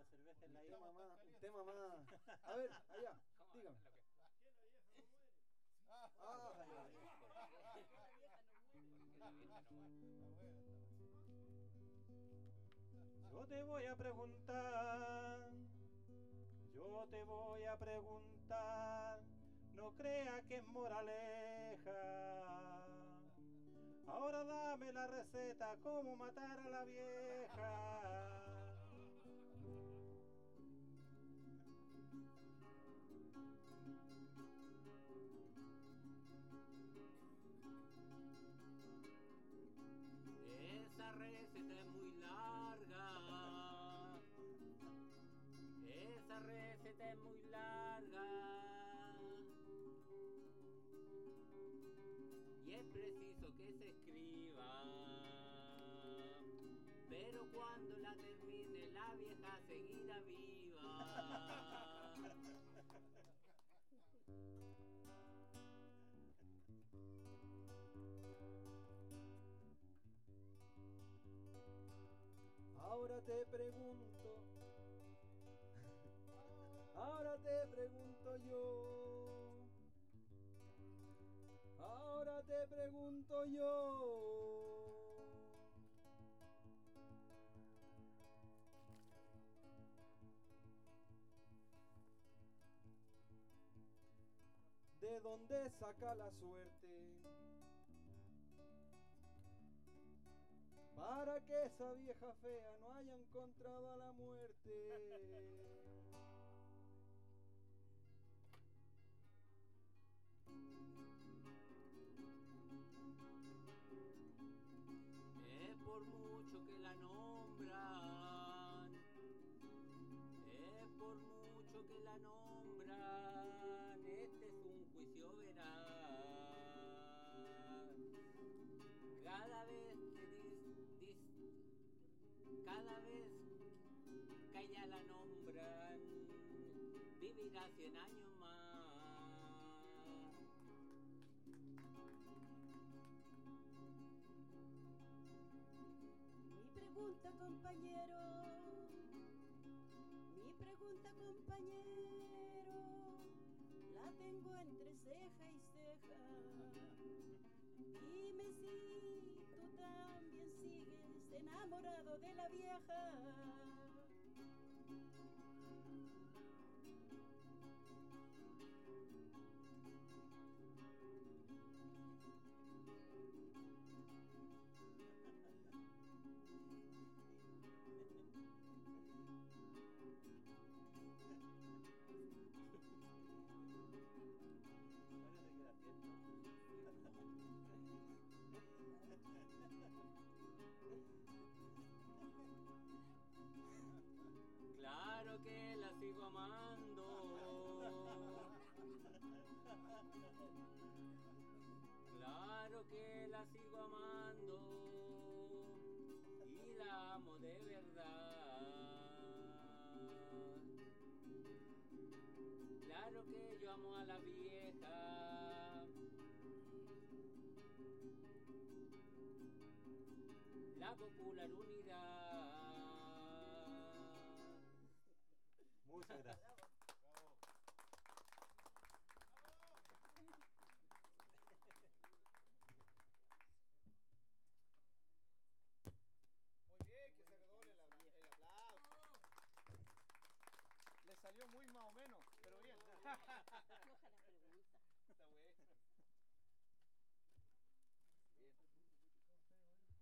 cerveza en la isla. Un tema más. A ver, allá, dígame. ¿Por qué la vieja no muere? Porque la vieja no muere. Yo te voy a preguntar, no crea que es moraleja. Ahora dame la receta, cómo matar a la vieja. Esa receta es muy larga. Esa receta es muy larga. Y es preciso que se escriba. Pero cuando la termine la vieja seguirá viva. Ahora te pregunto yo. Ahora te pregunto yo. ¿De dónde saca la suerte para que esa vieja fea no haya encontrado a la muerte? Es por mucho que la nombran. Es por mucho que la nombran. Este es un juicio veraz. Cada vez que cada vez que ella la nombran, vivirá 100 años más. Mi pregunta, compañero, la tengo entre ceja y ceja. Dime si tú también sigues enamorado de la vieja. Claro que la sigo amando. Claro que la sigo amando. Y la amo de verdad. Claro que yo amo a la vieja. La popular unidad. Muchas gracias. Muy bien, que se redoble el aplauso. Le salió muy más o menos, pero bien.